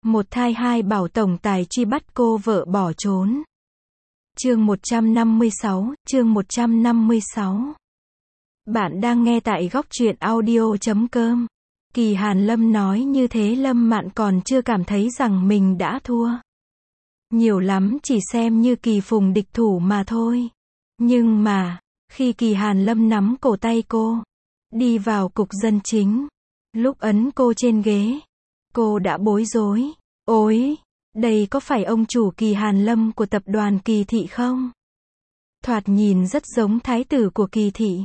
Một thai hai bảo tổng tài truy bắt cô vợ bỏ trốn. Chương 156, chương 156. Bạn đang nghe tại góc truyện audio.com. Kỳ Hàn Lâm nói như thế Lâm Mạn còn chưa cảm thấy rằng mình đã thua. Nhiều lắm chỉ xem như Kỳ Phùng địch thủ mà thôi. Nhưng mà, khi Kỳ Hàn Lâm nắm cổ tay cô, đi vào cục dân chính, lúc ấn cô trên ghế, cô đã bối rối. Ôi, đây có phải ông chủ Kỳ Hàn Lâm của tập đoàn Kỳ Thị không? Thoạt nhìn rất giống thái tử của Kỳ Thị.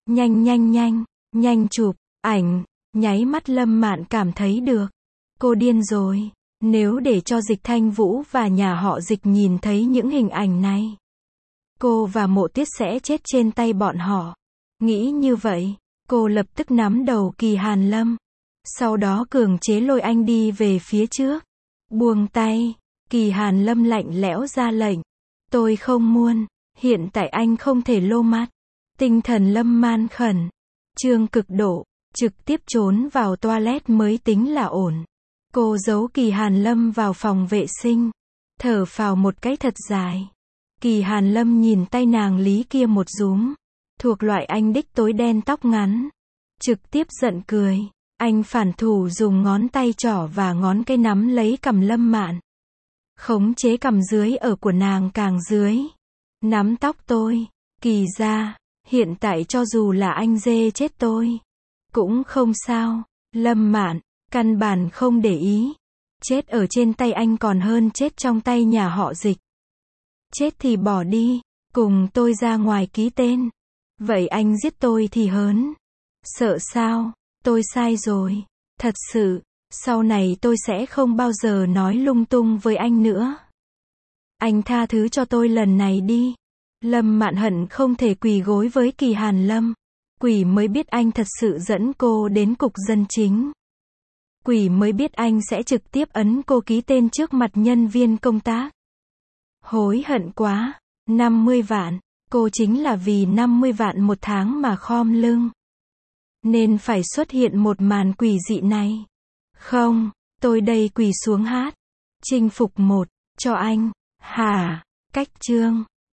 Nhanh chụp ảnh. Nháy mắt Lâm Mạn cảm thấy được. Cô điên rồi. Nếu để cho Dịch Thanh Vũ và nhà họ Dịch nhìn thấy những hình ảnh này, cô và Mộ Tuyết sẽ chết trên tay bọn họ. Nghĩ như vậy, cô lập tức nắm đầu Kỳ Hàn Lâm. Sau đó cường chế lôi anh đi về phía trước. Buông tay. Kỳ Hàn Lâm lạnh lẽo ra lệnh. Tôi không muốn. Hiện tại anh không thể lô mắt. Tinh thần Lâm man khẩn. Trương cực độ. Trực tiếp trốn vào toilet mới tính là ổn. Cô giấu Kỳ Hàn Lâm vào phòng vệ sinh. Thở phào một cái thật dài. Kỳ Hàn Lâm nhìn tay nàng lý kia một rúm. Thuộc loại anh đích tối đen tóc ngắn. Trực tiếp giận cười. Anh phản thủ dùng ngón tay trỏ và ngón cái nắm lấy cằm Lâm Mạn. Khống chế cằm dưới ở của nàng càng dưới. Nắm tóc tôi. Kỳ ra, hiện tại cho dù là anh dê chết tôi cũng không sao. Lâm Mạn, căn bản không để ý. Chết ở trên tay anh còn hơn chết trong tay nhà họ Dịch. Chết thì bỏ đi, cùng tôi ra ngoài ký tên. Vậy anh giết tôi thì hớn. Sợ sao? Tôi sai rồi. Thật sự, sau này tôi sẽ không bao giờ nói lung tung với anh nữa. Anh tha thứ cho tôi lần này đi. Lâm Mạn hận không thể quỳ gối với Kỳ Hàn Lâm. Quỷ mới biết anh thật sự dẫn cô đến cục dân chính. Quỷ mới biết anh sẽ trực tiếp ấn cô ký tên trước mặt nhân viên công tác. Hối hận quá. 50 vạn. Cô chính là vì 50 vạn một tháng mà khom lưng. Nên phải xuất hiện một màn quỷ dị này. Không, tôi đây quỳ xuống hát. Chinh phục một, cho anh. Hả? Cách chương.